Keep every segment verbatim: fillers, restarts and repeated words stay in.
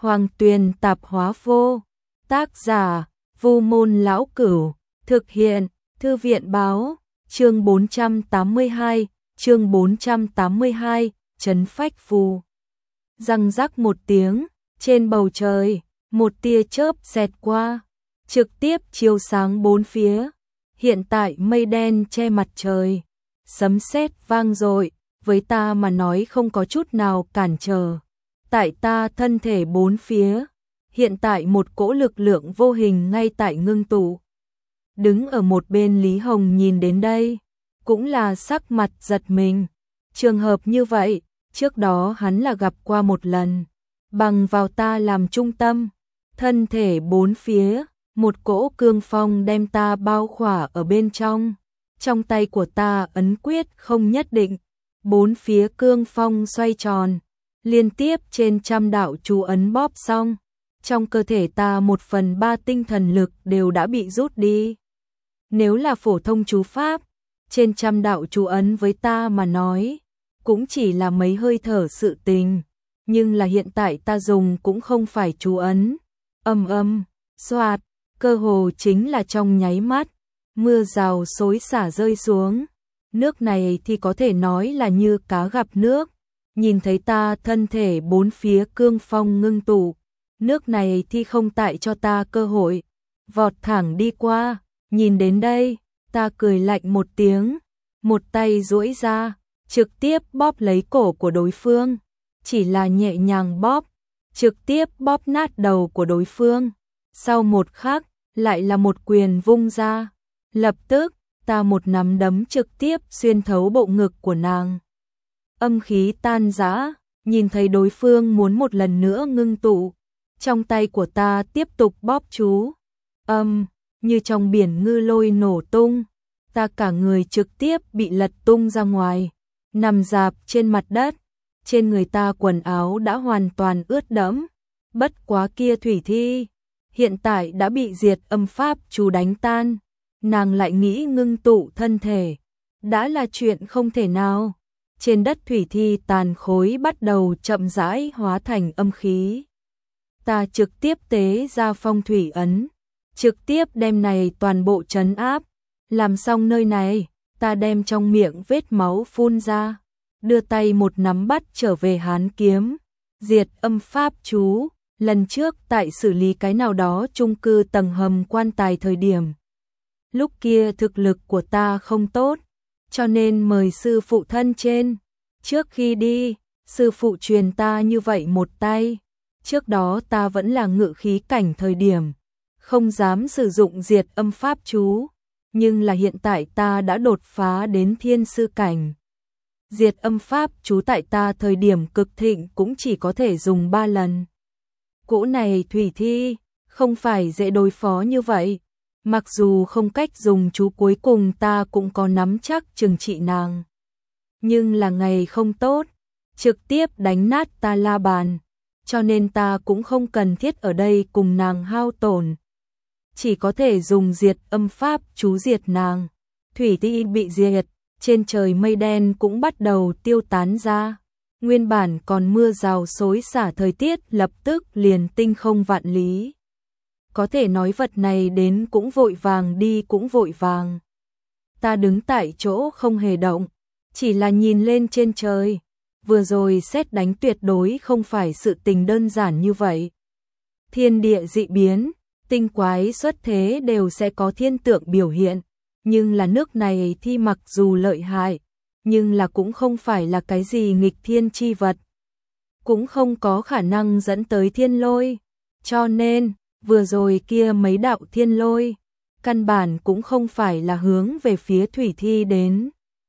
Hoàng Tuyền Tạp Hóa Vô. Tác giả: Vu Môn Lão Cửu. Thực hiện: Thư viện Báo. Chương bốn trăm tám mươi hai, chương bốn trăm tám mươi hai, Trấn Phách Phù. Răng rắc một tiếng, trên bầu trời, một tia chớp xẹt qua, trực tiếp chiếu sáng bốn phía. Hiện tại mây đen che mặt trời, sấm sét vang dội, với ta mà nói không có chút nào cản trở. Tại ta thân thể bốn phía, hiện tại một cỗ lực lượng vô hình ngay tại ngưng tụ. Đứng ở một bên Lý Hồng nhìn đến đây, cũng là sắc mặt giật mình. Trường hợp như vậy, trước đó hắn là gặp qua một lần. Bằng vào ta làm trung tâm, thân thể bốn phía, một cỗ cương phong đem ta bao khỏa ở bên trong. Trong tay của ta ấn quyết không nhất định, bốn phía cương phong xoay tròn, liên tiếp trên trăm đạo chú ấn bóp xong. Trong cơ thể ta một phần ba tinh thần lực đều đã bị rút đi. Nếu là phổ thông chú pháp, trên trăm đạo chú ấn với ta mà nói, cũng chỉ là mấy hơi thở sự tình. Nhưng là hiện tại ta dùng cũng không phải chú ấn. Âm âm, xoạt, cơ hồ chính là trong nháy mắt, mưa rào xối xả rơi xuống. Nước này thì có thể nói là như cá gặp nước. Nhìn thấy ta thân thể bốn phía cương phong ngưng tụ, nước này thì không tại cho ta cơ hội, vọt thẳng đi qua. Nhìn đến đây, ta cười lạnh một tiếng, một tay duỗi ra, trực tiếp bóp lấy cổ của đối phương. Chỉ là nhẹ nhàng bóp, trực tiếp bóp nát đầu của đối phương. Sau một khắc, lại là một quyền vung ra. Lập tức, ta một nắm đấm trực tiếp xuyên thấu bộ ngực của nàng. Âm khí tan rã, nhìn thấy đối phương muốn một lần nữa ngưng tụ. Trong tay của ta tiếp tục bóp chú. Âm, như trong biển ngư lôi nổ tung. Ta cả người trực tiếp bị lật tung ra ngoài, nằm rạp trên mặt đất. Trên người ta quần áo đã hoàn toàn ướt đẫm. Bất quá kia thủy thi, hiện tại đã bị diệt âm pháp chú đánh tan. Nàng lại nghĩ ngưng tụ thân thể, đã là chuyện không thể nào. Trên đất thủy thi tàn khối bắt đầu chậm rãi hóa thành âm khí. Ta trực tiếp tế ra phong thủy ấn, trực tiếp đem này toàn bộ trấn áp. Làm xong nơi này, ta đem trong miệng vết máu phun ra, đưa tay một nắm bắt trở về hán kiếm, diệt âm pháp chú. Lần trước tại xử lý cái nào đó chung cư tầng hầm quan tài thời điểm, lúc kia thực lực của ta không tốt, cho nên mời sư phụ thân trên. Trước khi đi, sư phụ truyền ta như vậy một tay. Trước đó ta vẫn là ngự khí cảnh thời điểm, không dám sử dụng diệt âm pháp chú, nhưng là hiện tại ta đã đột phá đến thiên sư cảnh. Diệt âm pháp chú tại ta thời điểm cực thịnh cũng chỉ có thể dùng ba lần. Cỗ này thủy thi, không phải dễ đối phó như vậy. Mặc dù không cách dùng chú cuối cùng ta cũng có nắm chắc trừng trị nàng. Nhưng là ngày không tốt, trực tiếp đánh nát ta la bàn. Cho nên ta cũng không cần thiết ở đây cùng nàng hao tổn. Chỉ có thể dùng diệt âm pháp chú diệt nàng. Thủy thi bị diệt, trên trời mây đen cũng bắt đầu tiêu tán ra. Nguyên bản còn mưa rào xối xả thời tiết lập tức liền tinh không vạn lý. Có thể nói vật này đến cũng vội vàng đi cũng vội vàng. Ta đứng tại chỗ không hề động, chỉ là nhìn lên trên trời. Vừa rồi sét đánh tuyệt đối không phải sự tình đơn giản như vậy. Thiên địa dị biến, tinh quái xuất thế đều sẽ có thiên tượng biểu hiện. Nhưng là nước này thì mặc dù lợi hại, nhưng là cũng không phải là cái gì nghịch thiên chi vật. Cũng không có khả năng dẫn tới thiên lôi. Cho nên, vừa rồi kia mấy đạo thiên lôi, căn bản cũng không phải là hướng về phía thủy thi đến,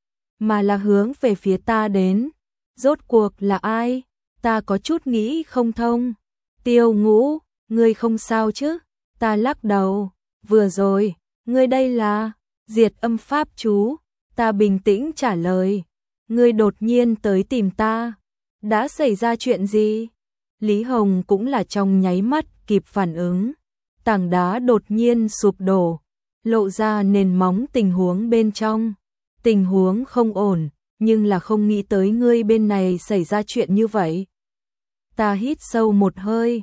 mà là hướng về phía ta đến. Rốt cuộc là ai? Ta có chút nghĩ không thông. Tiêu Ngũ, ngươi không sao chứ? Ta lắc đầu. Vừa rồi, ngươi đây là diệt âm pháp chú. Ta bình tĩnh trả lời. Ngươi đột nhiên tới tìm ta. Đã xảy ra chuyện gì? Lý Hồng cũng là trong nháy mắt kịp phản ứng. Tảng đá đột nhiên sụp đổ, lộ ra nền móng tình huống bên trong. Tình huống không ổn, nhưng là không nghĩ tới ngươi bên này xảy ra chuyện như vậy. Ta hít sâu một hơi,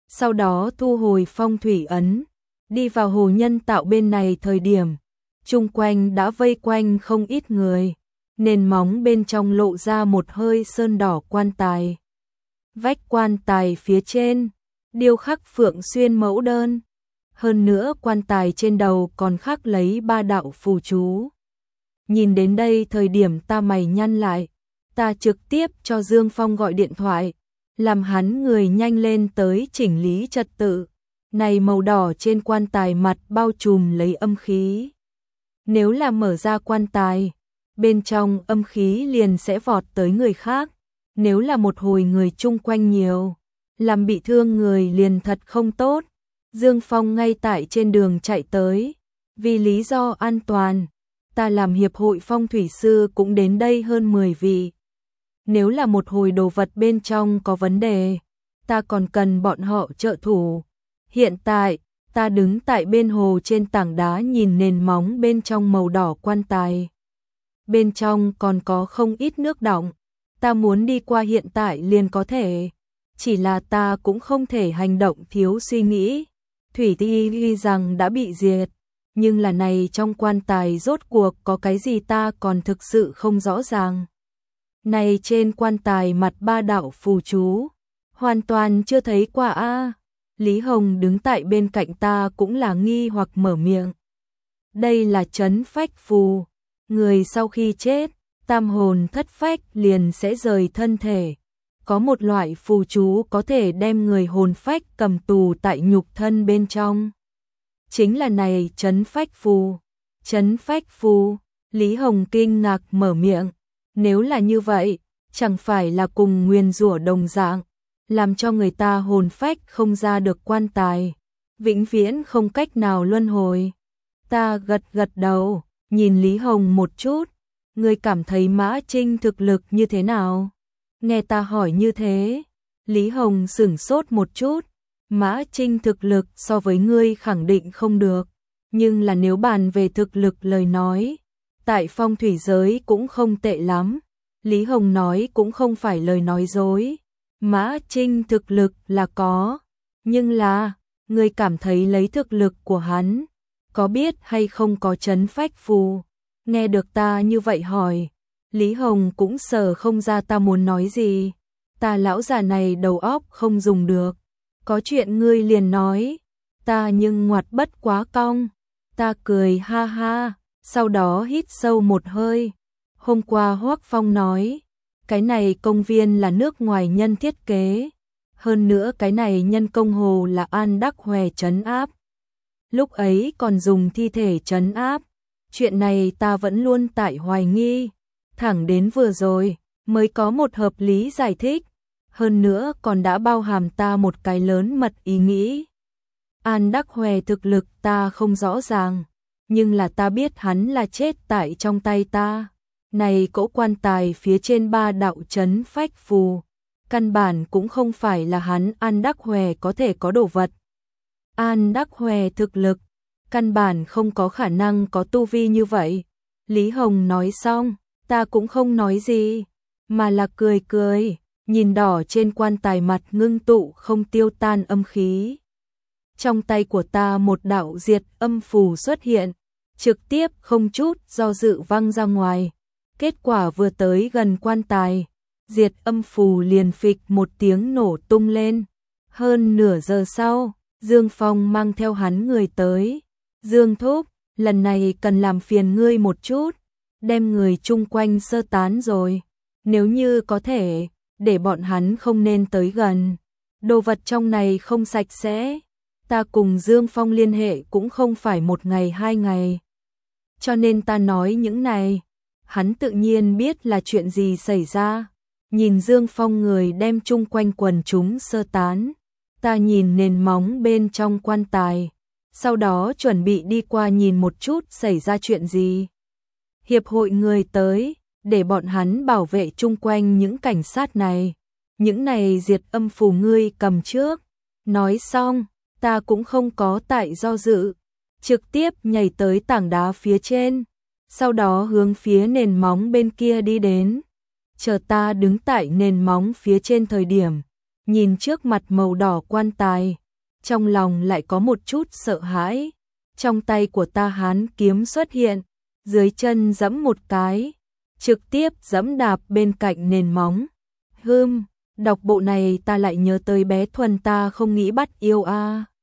sau đó thu hồi phong thủy ấn, đi vào hồ nhân tạo bên này thời điểm, chung quanh đã vây quanh không ít người, nền móng bên trong lộ ra một hơi sơn đỏ quan tài. Vách quan tài phía trên, điêu khắc Phượng Xuyên mẫu đơn, hơn nữa quan tài trên đầu còn khắc lấy ba đạo phù chú. Nhìn đến đây thời điểm ta mày nhăn lại, ta trực tiếp cho Dương Phong gọi điện thoại, làm hắn người nhanh lên tới chỉnh lý trật tự. Này màu đỏ trên quan tài mặt bao trùm lấy âm khí. Nếu là mở ra quan tài, bên trong âm khí liền sẽ vọt tới người khác. Nếu là một hồi người chung quanh nhiều, làm bị thương người liền thật không tốt. Dương Phong ngay tại trên đường chạy tới, vì lý do an toàn, ta làm hiệp hội phong thủy sư cũng đến đây hơn mười vị. Nếu là một hồi đồ vật bên trong có vấn đề, ta còn cần bọn họ trợ thủ. Hiện tại, ta đứng tại bên hồ trên tảng đá nhìn nền móng bên trong màu đỏ quan tài. Bên trong còn có không ít nước đọng, ta muốn đi qua hiện tại liền có thể. Chỉ là ta cũng không thể hành động thiếu suy nghĩ. Thủy Ti ghi rằng đã bị diệt, nhưng là này trong quan tài rốt cuộc có cái gì ta còn thực sự không rõ ràng. Này trên quan tài mặt ba đạo phù chú, hoàn toàn chưa thấy qua a. Lý Hồng đứng tại bên cạnh ta cũng là nghi hoặc mở miệng. Đây là trấn phách phù, người sau khi chết, tam hồn thất phách liền sẽ rời thân thể. Có một loại phù chú có thể đem người hồn phách cầm tù tại nhục thân bên trong. Chính là này trấn phách phù. Trấn phách phù, Lý Hồng kinh ngạc mở miệng. Nếu là như vậy, chẳng phải là cùng nguyền rủa đồng dạng, làm cho người ta hồn phách không ra được quan tài, vĩnh viễn không cách nào luân hồi. Ta gật gật đầu, nhìn Lý Hồng một chút, ngươi cảm thấy Mã Trinh thực lực như thế nào? Nghe ta hỏi như thế, Lý Hồng sửng sốt một chút, Mã Trinh thực lực so với ngươi khẳng định không được, nhưng là nếu bàn về thực lực lời nói, tại phong thủy giới cũng không tệ lắm. Lý Hồng nói cũng không phải lời nói dối. Mã Trinh thực lực là có, nhưng là, ngươi cảm thấy lấy thực lực của hắn, có biết hay không có trấn phách phù? Nghe được ta như vậy hỏi, Lý Hồng cũng sờ không ra ta muốn nói gì. Ta lão già này đầu óc không dùng được, có chuyện ngươi liền nói, ta nhưng ngoặt bất quá cong. Ta cười ha ha, sau đó hít sâu một hơi. Hôm qua Hoắc Phong nói, cái này công viên là nước ngoài nhân thiết kế, hơn nữa cái này nhân công hồ là An Đắc Hòe trấn áp. Lúc ấy còn dùng thi thể trấn áp, chuyện này ta vẫn luôn tại hoài nghi, thẳng đến vừa rồi mới có một hợp lý giải thích, hơn nữa còn đã bao hàm ta một cái lớn mật ý nghĩ. An Đắc Hòe thực lực ta không rõ ràng, nhưng là ta biết hắn là chết tại trong tay ta. Này cỗ quan tài phía trên ba đạo trấn phách phù, căn bản cũng không phải là hắn An Đắc Hòe có thể có đồ vật. An Đắc Hòe thực lực, căn bản không có khả năng có tu vi như vậy. Lý Hồng nói xong, ta cũng không nói gì, mà là cười cười, nhìn đỏ trên quan tài mặt ngưng tụ không tiêu tan âm khí. Trong tay của ta một đạo diệt âm phù xuất hiện, trực tiếp không chút do dự văng ra ngoài. Kết quả vừa tới gần quan tài, diệt âm phù liền phịch một tiếng nổ tung lên. Hơn nửa giờ sau, Dương Phong mang theo hắn người tới. Dương thúc, lần này cần làm phiền ngươi một chút, đem người chung quanh sơ tán rồi. Nếu như có thể, để bọn hắn không nên tới gần. Đồ vật trong này không sạch sẽ. Ta cùng Dương Phong liên hệ cũng không phải một ngày hai ngày. Cho nên ta nói những này. Hắn tự nhiên biết là chuyện gì xảy ra. Nhìn Dương Phong người đem chung quanh quần chúng sơ tán. Ta nhìn nền móng bên trong quan tài. Sau đó chuẩn bị đi qua nhìn một chút xảy ra chuyện gì. Hiệp hội người tới, để bọn hắn bảo vệ chung quanh những cảnh sát này. Những này diệt âm phù ngươi cầm trước. Nói xong, ta cũng không có tại do dự. Trực tiếp nhảy tới tảng đá phía trên. Sau đó hướng phía nền móng bên kia đi đến. Chờ ta đứng tại nền móng phía trên thời điểm, nhìn trước mặt màu đỏ quan tài, trong lòng lại có một chút sợ hãi. Trong tay của ta hán kiếm xuất hiện, dưới chân giẫm một cái, trực tiếp giẫm đạp bên cạnh nền móng. Hừm, đọc bộ này ta lại nhớ tới bé Thuần ta không nghĩ bắt yêu a.